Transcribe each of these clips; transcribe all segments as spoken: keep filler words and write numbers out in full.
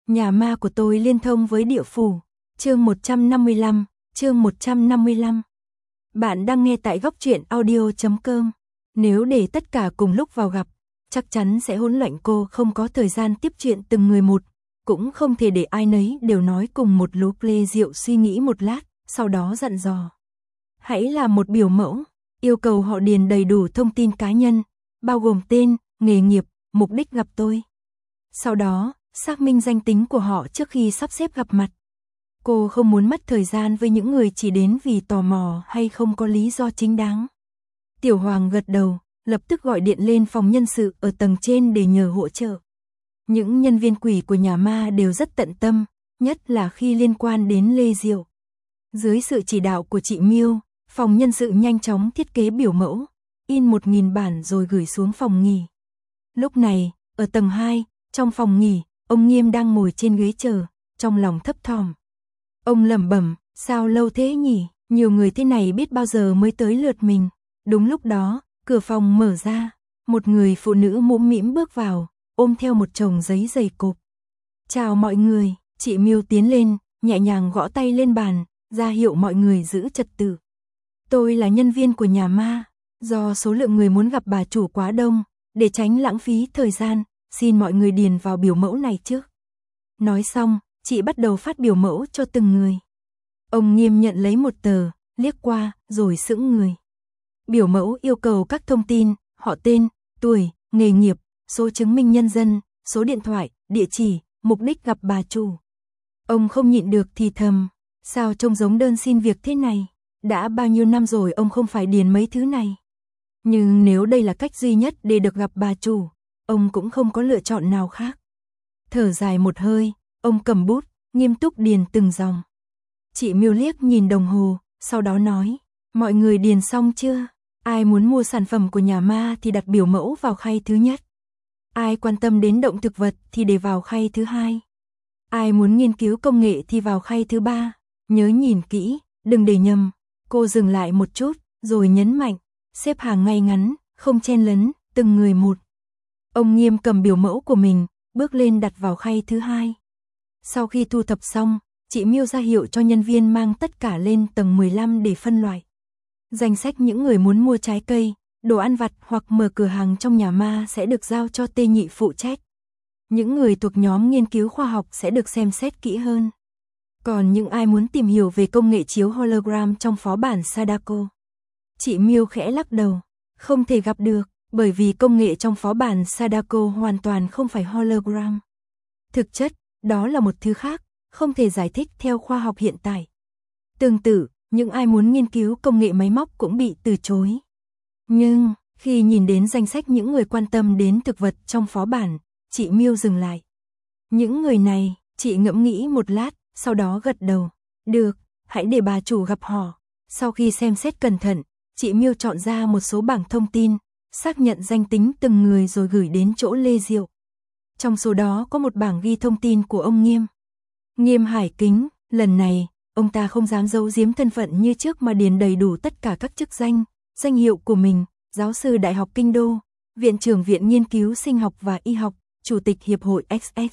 Nhà ma của tôi liên thông với địa phủ. Chương một trăm năm mươi lăm, chương một trăm năm mươi lăm. Bạn đang nghe tại góc truyện audio chấm com. Nếu để tất cả cùng lúc vào gặp, chắc chắn sẽ hỗn loạn, cô không có thời gian tiếp chuyện từng người một, cũng không thể để ai nấy đều nói cùng một lúc. Lê Diệu suy nghĩ một lát, sau đó dặn dò. Hãy làm một biểu mẫu, yêu cầu họ điền đầy đủ thông tin cá nhân, bao gồm tên, nghề nghiệp, mục đích gặp tôi. Sau đó, xác minh danh tính của họ trước khi sắp xếp gặp mặt. Cô không muốn mất thời gian với những người chỉ đến vì tò mò hay không có lý do chính đáng. Tiểu Hoàng gật đầu, lập tức gọi điện lên phòng nhân sự ở tầng trên để nhờ hỗ trợ. Những nhân viên quỷ của nhà ma đều rất tận tâm, nhất là khi liên quan đến Lê Diệu. Dưới sự chỉ đạo của chị Miêu, phòng nhân sự nhanh chóng thiết kế biểu mẫu, in một nghìn bản rồi gửi xuống phòng nghỉ. Lúc này, ở tầng hai, trong phòng nghỉ, ông Nghiêm đang ngồi trên ghế chờ, trong lòng thấp thỏm. Ông lẩm bẩm, sao lâu thế nhỉ, nhiều người thế này biết bao giờ mới tới lượt mình. Đúng lúc đó, cửa phòng mở ra, một người phụ nữ mũm mĩm bước vào, ôm theo một chồng giấy dày cộp. Chào mọi người, chị Miêu tiến lên, nhẹ nhàng gõ tay lên bàn, ra hiệu mọi người giữ trật tự. Tôi là nhân viên của nhà ma, do số lượng người muốn gặp bà chủ quá đông, để tránh lãng phí thời gian, xin mọi người điền vào biểu mẫu này trước. Nói xong, chị bắt đầu phát biểu mẫu cho từng người. Ông Nghiêm nhận lấy một tờ, liếc qua, rồi sững người. Biểu mẫu yêu cầu các thông tin, họ tên, tuổi, nghề nghiệp, số chứng minh nhân dân, số điện thoại, địa chỉ, mục đích gặp bà chủ. Ông không nhịn được thì thầm, sao trông giống đơn xin việc thế này, đã bao nhiêu năm rồi ông không phải điền mấy thứ này. Nhưng nếu đây là cách duy nhất để được gặp bà chủ, ông cũng không có lựa chọn nào khác. Thở dài một hơi, ông cầm bút, nghiêm túc điền từng dòng. Chị Miêu liếc nhìn đồng hồ, sau đó nói, mọi người điền xong chưa? Ai muốn mua sản phẩm của nhà ma thì đặt biểu mẫu vào khay thứ nhất. Ai quan tâm đến động thực vật thì để vào khay thứ hai. Ai muốn nghiên cứu công nghệ thì vào khay thứ ba. Nhớ nhìn kỹ, đừng để nhầm. Cô dừng lại một chút, rồi nhấn mạnh, xếp hàng ngay ngắn, không chen lấn, từng người một. Ông Nghiêm cầm biểu mẫu của mình, bước lên đặt vào khay thứ hai. Sau khi thu thập xong, chị Miêu ra hiệu cho nhân viên mang tất cả lên tầng mười lăm để phân loại. Danh sách những người muốn mua trái cây, đồ ăn vặt hoặc mở cửa hàng trong nhà ma sẽ được giao cho Tê Nhị phụ trách. Những người thuộc nhóm nghiên cứu khoa học sẽ được xem xét kỹ hơn. Còn những ai muốn tìm hiểu về công nghệ chiếu hologram trong phó bản Sadako, chị Miêu khẽ lắc đầu, không thể gặp được, bởi vì công nghệ trong phó bản Sadako hoàn toàn không phải hologram. Thực chất, đó là một thứ khác, không thể giải thích theo khoa học hiện tại. Tương tự, những ai muốn nghiên cứu công nghệ máy móc cũng bị từ chối. Nhưng, khi nhìn đến danh sách những người quan tâm đến thực vật trong phó bản, chị Miêu dừng lại. Những người này, chị ngẫm nghĩ một lát, sau đó gật đầu. Được, hãy để bà chủ gặp họ. Sau khi xem xét cẩn thận, chị Miêu chọn ra một số bảng thông tin, xác nhận danh tính từng người rồi gửi đến chỗ Lê Diệu. Trong số đó có một bảng ghi thông tin của ông Nghiêm. Nghiêm Hải Kính, lần này, ông ta không dám giấu giếm thân phận như trước mà điền đầy đủ tất cả các chức danh, danh hiệu của mình, giáo sư Đại học Kinh Đô, viện trưởng Viện Nghiên cứu Sinh học và Y học, chủ tịch Hiệp hội ích ích.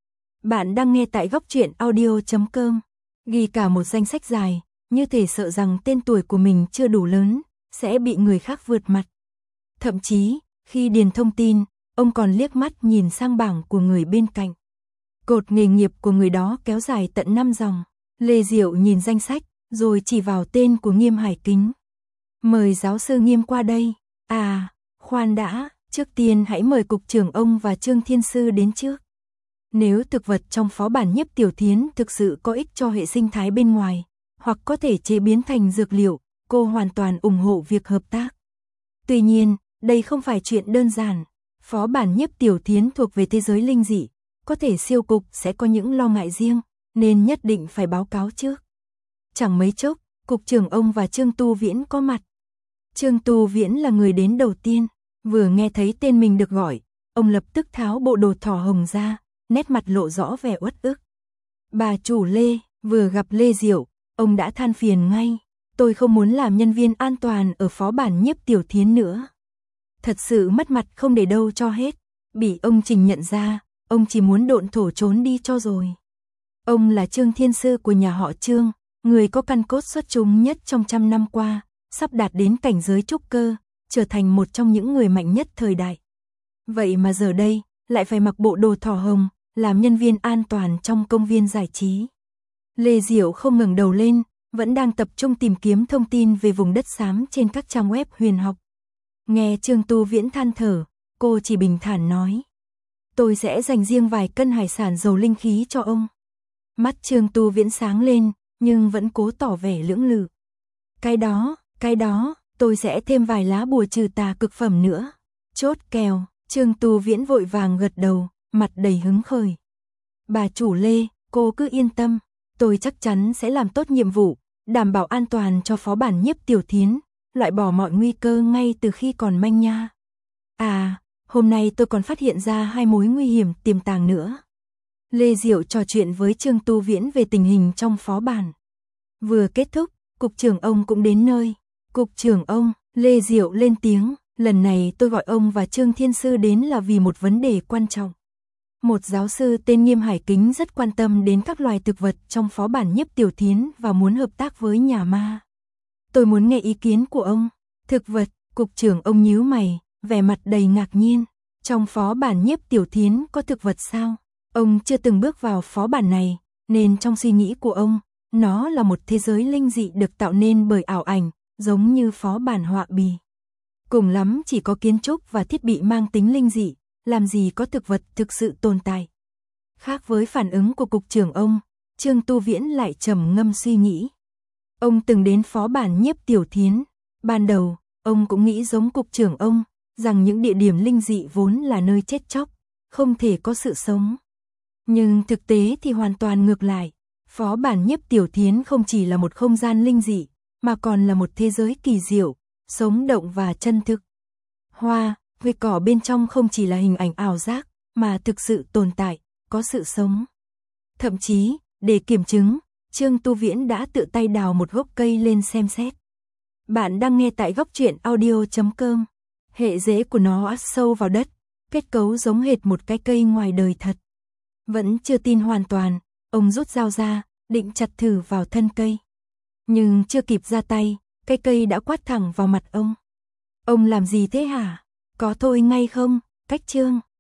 Bạn đang nghe tại góc truyện audio chấm com. Ghi cả một danh sách dài, như thể sợ rằng tên tuổi của mình chưa đủ lớn, sẽ bị người khác vượt mặt. Thậm chí, khi điền thông tin, ông còn liếc mắt nhìn sang bảng của người bên cạnh. Cột nghề nghiệp của người đó kéo dài tận năm dòng. Lê Diệu nhìn danh sách, rồi chỉ vào tên của Nghiêm Hải Kính. Mời giáo sư Nghiêm qua đây. À, khoan đã, trước tiên hãy mời cục trưởng ông và Trương Thiên Sư đến trước. Nếu thực vật trong phó bản Nhiếp Tiểu Thiến thực sự có ích cho hệ sinh thái bên ngoài, hoặc có thể chế biến thành dược liệu, cô hoàn toàn ủng hộ việc hợp tác. Tuy nhiên, đây không phải chuyện đơn giản. Phó bản Nhiếp Tiểu Thiến thuộc về thế giới linh dị, có thể siêu cục sẽ có những lo ngại riêng, nên nhất định phải báo cáo trước. Chẳng mấy chốc, cục trưởng ông và Trương Tu Viễn có mặt. Trương Tu Viễn là người đến đầu tiên, vừa nghe thấy tên mình được gọi, ông lập tức tháo bộ đồ thỏ hồng ra, nét mặt lộ rõ vẻ uất ức. Bà chủ Lê, vừa gặp Lê Diệu, ông đã than phiền ngay, tôi không muốn làm nhân viên an toàn ở phó bản Nhiếp Tiểu Thiến nữa. Thật sự mất mặt không để đâu cho hết, bị ông Trình nhận ra, ông chỉ muốn độn thổ trốn đi cho rồi. Ông là Trương Thiên Sư của nhà họ Trương, người có căn cốt xuất chúng nhất trong trăm năm qua, sắp đạt đến cảnh giới trúc cơ, trở thành một trong những người mạnh nhất thời đại. Vậy mà giờ đây, lại phải mặc bộ đồ thỏ hồng, làm nhân viên an toàn trong công viên giải trí. Lê Diệu không ngẩng đầu lên, vẫn đang tập trung tìm kiếm thông tin về vùng đất xám trên các trang web huyền học. Nghe Trương Tu Viễn than thở, cô chỉ bình thản nói. Tôi sẽ dành riêng vài cân hải sản giàu linh khí cho ông. Mắt Trương Tu Viễn sáng lên, nhưng vẫn cố tỏ vẻ lưỡng lự. Cái đó, cái đó, tôi sẽ thêm vài lá bùa trừ tà cực phẩm nữa. Chốt kèo, Trương Tu Viễn vội vàng gật đầu, mặt đầy hứng khởi. Bà chủ Lê, cô cứ yên tâm, tôi chắc chắn sẽ làm tốt nhiệm vụ, đảm bảo an toàn cho phó bản Nhiếp Tiểu Thiến, loại bỏ mọi nguy cơ ngay từ khi còn manh nha. À, hôm nay tôi còn phát hiện ra hai mối nguy hiểm tiềm tàng nữa. Lê Diệu trò chuyện với Trương Tu Viễn về tình hình trong phó bản. Vừa kết thúc, cục trưởng ông cũng đến nơi. Cục trưởng ông, Lê Diệu lên tiếng, lần này tôi gọi ông và Trương Thiên Sư đến là vì một vấn đề quan trọng. Một giáo sư tên Nghiêm Hải Kính rất quan tâm đến các loài thực vật trong phó bản Nhiếp Tiểu Thiến và muốn hợp tác với nhà ma. Tôi muốn nghe ý kiến của ông. Thực vật, cục trưởng ông nhíu mày, vẻ mặt đầy ngạc nhiên. Trong phó bản Nhiếp Tiểu Thiến có thực vật sao? Ông chưa từng bước vào phó bản này, nên trong suy nghĩ của ông, nó là một thế giới linh dị được tạo nên bởi ảo ảnh, giống như phó bản Họa Bì. Cùng lắm chỉ có kiến trúc và thiết bị mang tính linh dị, làm gì có thực vật thực sự tồn tại. Khác với phản ứng của cục trưởng ông, Trương Tu Viễn lại trầm ngâm suy nghĩ. Ông từng đến phó bản Nhiếp Tiểu Thiến. Ban đầu, ông cũng nghĩ giống cục trưởng ông, rằng những địa điểm linh dị vốn là nơi chết chóc, không thể có sự sống. Nhưng thực tế thì hoàn toàn ngược lại. Phó bản Nhiếp Tiểu Thiến không chỉ là một không gian linh dị, mà còn là một thế giới kỳ diệu, sống động và chân thực. Hoa, cây cỏ bên trong không chỉ là hình ảnh ảo giác, mà thực sự tồn tại, có sự sống. Thậm chí, để kiểm chứng, Trương Tu Viễn đã tự tay đào một gốc cây lên xem xét. Bạn đang nghe tại góc truyện audio chấm com. Hệ rễ của nó ắt sâu vào đất, kết cấu giống hệt một cái cây ngoài đời thật. Vẫn chưa tin hoàn toàn, ông rút dao ra, định chặt thử vào thân cây. Nhưng chưa kịp ra tay, cây cây đã quát thẳng vào mặt ông. Ông làm gì thế hả? Có thôi ngay không? Cách Trương.